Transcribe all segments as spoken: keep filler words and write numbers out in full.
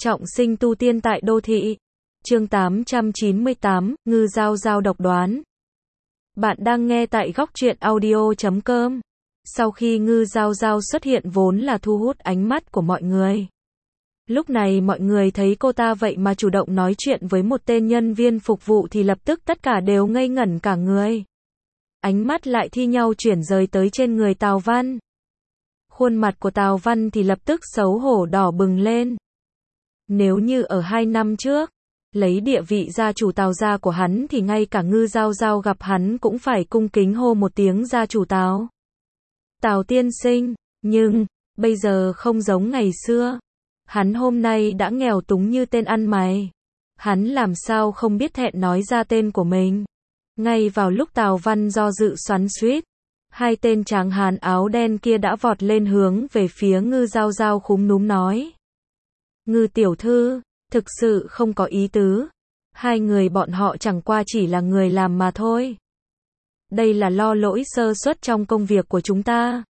Trọng sinh tu tiên tại đô thị. Chương tám trăm chín mươi tám, Ngư Giao Giao độc đoán. Bạn đang nghe tại góc truyện audio chấm com. Sau khi Ngư Giao Giao xuất hiện vốn là thu hút ánh mắt của mọi người. Lúc này mọi người thấy cô ta vậy mà chủ động nói chuyện với một tên nhân viên phục vụ thì lập tức tất cả đều ngây ngẩn cả người. Ánh mắt lại thi nhau chuyển rời tới trên người Tào Văn. Khuôn mặt của Tào Văn thì lập tức xấu hổ đỏ bừng lên. Nếu như ở hai năm trước, lấy địa vị gia chủ Tào gia của hắn thì ngay cả Ngư Giao Giao gặp hắn cũng phải cung kính hô một tiếng gia chủ Tào. Tào tiên sinh, nhưng, bây giờ không giống ngày xưa. Hắn hôm nay đã nghèo túng như tên ăn mày. Hắn làm sao không biết thẹn nói ra tên của mình. Ngay vào lúc Tào Văn do dự xoắn xuýt, hai tên tráng hán áo đen kia đã vọt lên hướng về phía Ngư Giao Giao khúm núm nói. Ngư tiểu thư, thực sự không có ý tứ. Hai người bọn họ chẳng qua chỉ là người làm mà thôi. Đây là lo lỗi sơ suất trong công việc của chúng ta.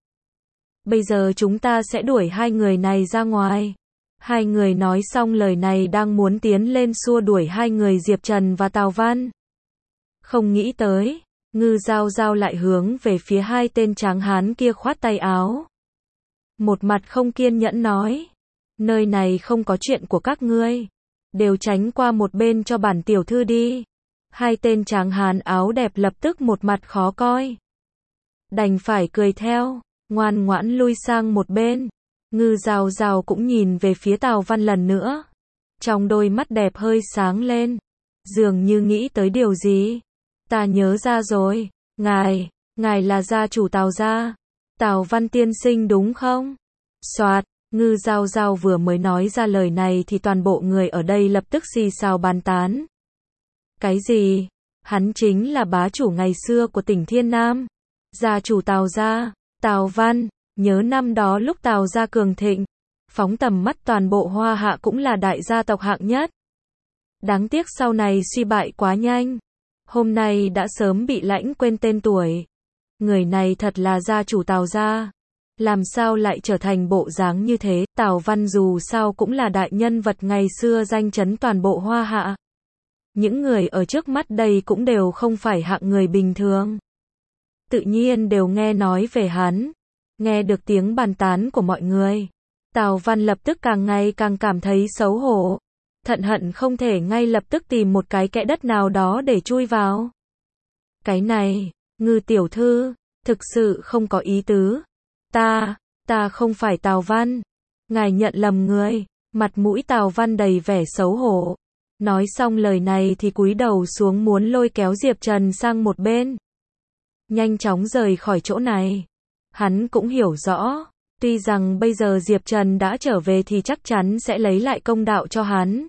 Bây giờ chúng ta sẽ đuổi hai người này ra ngoài. Hai người nói xong lời này đang muốn tiến lên xua đuổi hai người Diệp Trần và Tào Văn. Không nghĩ tới, Ngư Giao Giao lại hướng về phía hai tên tráng hán kia khoát tay áo. Một mặt không kiên nhẫn nói. Nơi này không có chuyện của các ngươi. Đều tránh qua một bên cho bản tiểu thư đi. Hai tên tráng hán áo đẹp lập tức một mặt khó coi. Đành phải cười theo, ngoan ngoãn lui sang một bên. Ngư Giao Giao cũng nhìn về phía Tào Văn lần nữa. Trong đôi mắt đẹp hơi sáng lên. Dường như nghĩ tới điều gì. Ta nhớ ra rồi. Ngài, ngài là gia chủ Tào gia. Tào Văn tiên sinh đúng không? Soạt, Ngư Giao Giao vừa mới nói ra lời này thì toàn bộ người ở đây lập tức xì xào bàn tán. Cái gì? Hắn chính là bá chủ ngày xưa của tỉnh Thiên Nam. Gia chủ Tào gia, Tào Văn, nhớ năm đó lúc Tào gia cường thịnh, phóng tầm mắt toàn bộ Hoa Hạ cũng là đại gia tộc hạng nhất. Đáng tiếc sau này suy bại quá nhanh. Hôm nay đã sớm bị lãnh quên tên tuổi. Người này thật là gia chủ Tào gia. Làm sao lại trở thành bộ dáng như thế? Tào Văn dù sao cũng là đại nhân vật ngày xưa danh chấn toàn bộ Hoa Hạ. Những người ở trước mắt đây cũng đều không phải hạng người bình thường. Tự nhiên đều nghe nói về hắn. Nghe được tiếng bàn tán của mọi người. Tào Văn lập tức càng ngày càng cảm thấy xấu hổ. Thận hận không thể ngay lập tức tìm một cái kẽ đất nào đó để chui vào. Cái này, Ngư tiểu thư, thực sự không có ý tứ. Ta, ta không phải Tào Văn. Ngài nhận lầm người. Mặt mũi Tào Văn đầy vẻ xấu hổ. Nói xong lời này thì cúi đầu xuống muốn lôi kéo Diệp Trần sang một bên. Nhanh chóng rời khỏi chỗ này. Hắn cũng hiểu rõ. Tuy rằng bây giờ Diệp Trần đã trở về thì chắc chắn sẽ lấy lại công đạo cho hắn.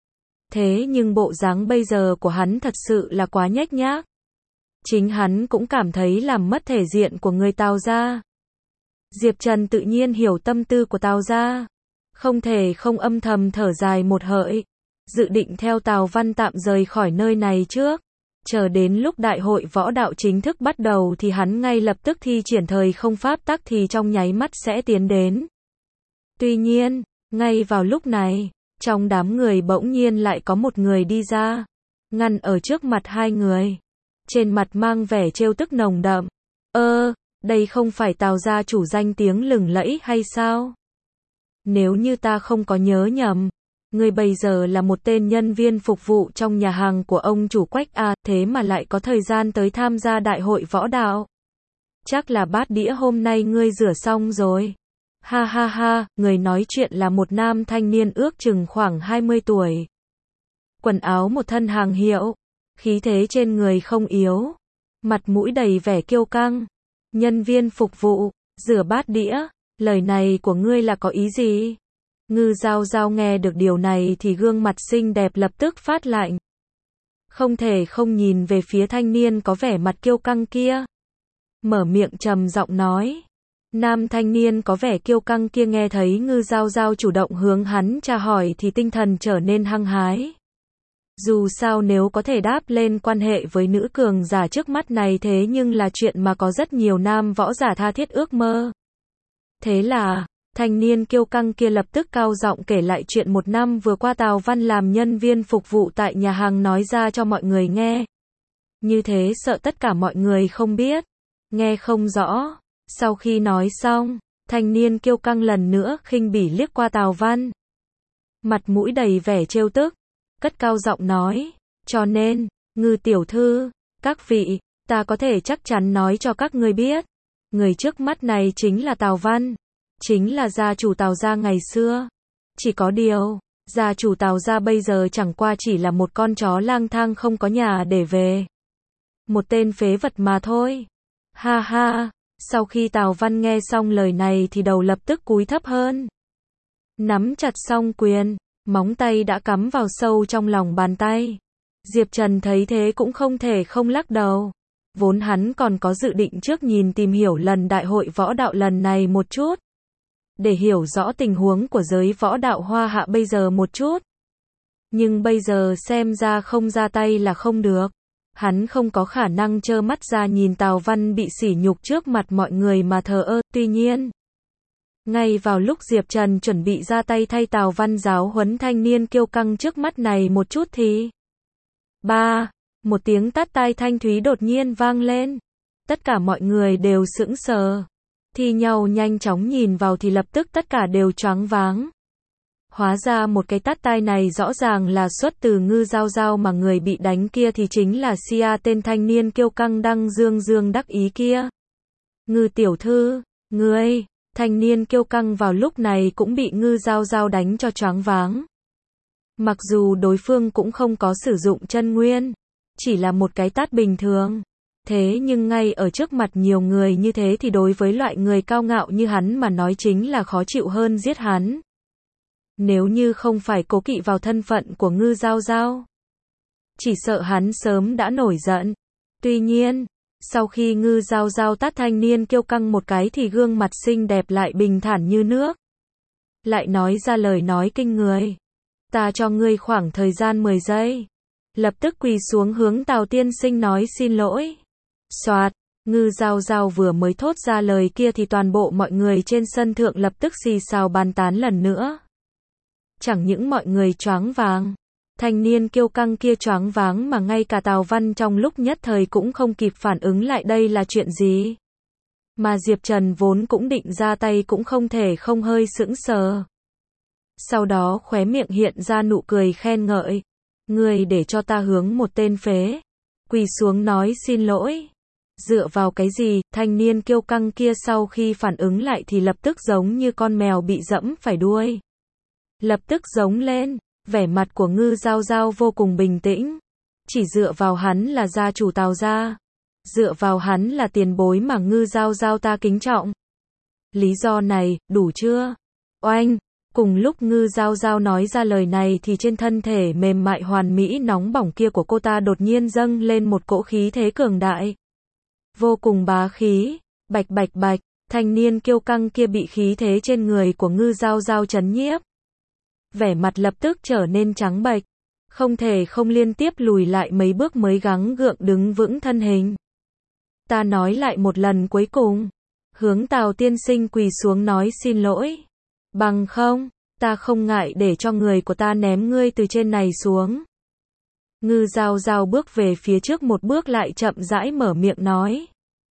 Thế nhưng bộ dáng bây giờ của hắn thật sự là quá nhếch nhác. Chính hắn cũng cảm thấy làm mất thể diện của người Tào gia. Diệp Trần tự nhiên hiểu tâm tư của Tào gia. Không thể không âm thầm thở dài một hỡi. Dự định theo Tào Văn tạm rời khỏi nơi này trước. Chờ đến lúc đại hội võ đạo chính thức bắt đầu thì hắn ngay lập tức thi triển thời không pháp tắc thì trong nháy mắt sẽ tiến đến. Tuy nhiên, ngay vào lúc này, trong đám người bỗng nhiên lại có một người đi ra. Ngăn ở trước mặt hai người. Trên mặt mang vẻ trêu tức nồng đậm. Ơ, đây không phải Tào gia chủ danh tiếng lừng lẫy hay sao? Nếu như ta không có nhớ nhầm, ngươi bây giờ là một tên nhân viên phục vụ trong nhà hàng của ông chủ Quách A, thế mà lại có thời gian tới tham gia đại hội võ đạo. Chắc là bát đĩa hôm nay ngươi rửa xong rồi. Ha ha ha, người nói chuyện là một nam thanh niên ước chừng khoảng hai mươi tuổi. Quần áo một thân hàng hiệu, khí thế trên người không yếu, mặt mũi đầy vẻ kiêu căng. Nhân viên phục vụ, rửa bát đĩa, lời này của ngươi là có ý gì? Ngư Giao Giao nghe được điều này thì gương mặt xinh đẹp lập tức phát lạnh. Không thể không nhìn về phía thanh niên có vẻ mặt kiêu căng kia. Mở miệng trầm giọng nói. Nam thanh niên có vẻ kiêu căng kia nghe thấy Ngư Giao Giao chủ động hướng hắn tra hỏi thì tinh thần trở nên hăng hái. Dù sao nếu có thể đáp lên quan hệ với nữ cường giả trước mắt này thế nhưng là chuyện mà có rất nhiều nam võ giả tha thiết ước mơ. Thế là, Thanh niên kiêu căng kia lập tức cao giọng kể lại chuyện một năm vừa qua Tào Văn làm nhân viên phục vụ tại nhà hàng nói ra cho mọi người nghe. Như thế sợ tất cả mọi người không biết, nghe không rõ. Sau khi nói xong, thanh niên kiêu căng lần nữa khinh bỉ liếc qua Tào Văn. Mặt mũi đầy vẻ trêu tức, cất cao giọng nói, cho nên, Ngư tiểu thư, các vị, ta có thể chắc chắn nói cho các ngươi biết, người trước mắt này chính là Tào Văn, chính là gia chủ Tào gia ngày xưa. Chỉ có điều, gia chủ Tào gia bây giờ chẳng qua chỉ là một con chó lang thang không có nhà để về. Một tên phế vật mà thôi. Ha ha, sau khi Tào Văn nghe xong lời này thì đầu lập tức cúi thấp hơn. Nắm chặt song quyền, móng tay đã cắm vào sâu trong lòng bàn tay. Diệp Trần thấy thế cũng không thể không lắc đầu. Vốn hắn còn có dự định trước nhìn tìm hiểu lần đại hội võ đạo lần này một chút. Để hiểu rõ tình huống của giới võ đạo Hoa Hạ bây giờ một chút. Nhưng bây giờ xem ra không ra tay là không được. Hắn không có khả năng trơ mắt ra nhìn Tào Văn bị sỉ nhục trước mặt mọi người mà thờ ơ. Tuy nhiên, ngay vào lúc Diệp Trần chuẩn bị ra tay thay Tào Văn giáo huấn thanh niên kiêu căng trước mắt này một chút thì ba, một tiếng tát tai thanh thúy đột nhiên vang lên. Tất cả mọi người đều sững sờ, thi nhau nhanh chóng nhìn vào thì lập tức tất cả đều choáng váng. Hóa ra một cái tát tai này rõ ràng là xuất từ Ngư Giao Giao, mà người bị đánh kia thì chính là Sia, tên thanh niên kiêu căng đang dương dương đắc ý kia. Ngư tiểu thư, ngươi, thanh niên kiêu căng vào lúc này cũng bị Ngư Giao Giao đánh cho choáng váng. Mặc dù đối phương cũng không có sử dụng chân nguyên, chỉ là một cái tát bình thường. Thế nhưng ngay ở trước mặt nhiều người như thế thì đối với loại người cao ngạo như hắn mà nói chính là khó chịu hơn giết hắn. Nếu như không phải cố kỵ vào thân phận của Ngư Giao Giao, chỉ sợ hắn sớm đã nổi giận. Tuy nhiên, sau khi Ngư Giao Giao tát thanh niên kiêu căng một cái thì gương mặt xinh đẹp lại bình thản như nước. Lại nói ra lời nói kinh người. Ta cho ngươi khoảng thời gian mười giây. Lập tức quỳ xuống hướng Tào tiên sinh nói xin lỗi. Soạt, Ngư Giao Giao vừa mới thốt ra lời kia thì toàn bộ mọi người trên sân thượng lập tức xì xào bàn tán lần nữa. Chẳng những mọi người choáng váng, thanh niên kiêu căng kia choáng váng mà ngay cả Tào Văn trong lúc nhất thời cũng không kịp phản ứng lại đây là chuyện gì. Mà Diệp Trần vốn cũng định ra tay cũng không thể không hơi sững sờ. Sau đó khóe miệng hiện ra nụ cười khen ngợi. Ngươi để cho ta hướng một tên phế quỳ xuống nói xin lỗi. Dựa vào cái gì? Thanh niên kiêu căng kia sau khi phản ứng lại thì lập tức giống như con mèo bị dẫm phải đuôi. Lập tức giống lên, vẻ mặt của Ngư Giao Giao vô cùng bình tĩnh. Chỉ dựa vào hắn là gia chủ Tào gia. Dựa vào hắn là tiền bối mà Ngư Giao Giao ta kính trọng. Lý do này, đủ chưa? Oanh! Cùng lúc Ngư Giao Giao nói ra lời này thì trên thân thể mềm mại hoàn mỹ nóng bỏng kia của cô ta đột nhiên dâng lên một cỗ khí thế cường đại. Vô cùng bá khí, bạch bạch bạch, thanh niên kiêu căng kia bị khí thế trên người của Ngư Giao Giao chấn nhiếp. Vẻ mặt lập tức trở nên trắng bệch, không thể không liên tiếp lùi lại mấy bước mới gắng gượng đứng vững thân hình. Ta nói lại một lần cuối cùng, hướng Tào tiên sinh quỳ xuống nói xin lỗi. Bằng không, ta không ngại để cho người của ta ném ngươi từ trên này xuống. Ngư Giao Giao bước về phía trước một bước lại chậm rãi mở miệng nói.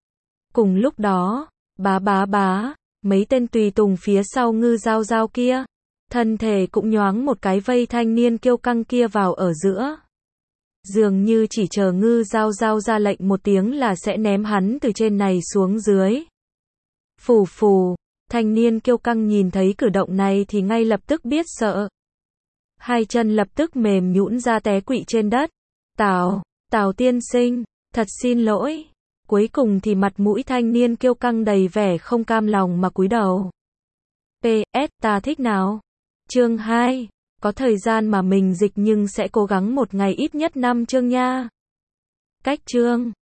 Cùng lúc đó, bá bá bá, mấy tên tùy tùng phía sau Ngư Giao Giao kia, thân thể cũng nhoáng một cái vây thanh niên kiêu căng kia vào ở giữa. Dường như chỉ chờ Ngư Giao Giao ra lệnh một tiếng là sẽ ném hắn từ trên này xuống dưới. Phù phù. Thanh niên kiêu căng nhìn thấy cử động này thì ngay lập tức biết sợ. Hai chân lập tức mềm nhũn ra té quỵ trên đất. Tào, Tào tiên sinh, thật xin lỗi. Cuối cùng thì mặt mũi thanh niên kiêu căng đầy vẻ không cam lòng mà cúi đầu. pê ét ta thích nào? Chương hai, có thời gian mà mình dịch nhưng sẽ cố gắng một ngày ít nhất năm chương nha. Cách chương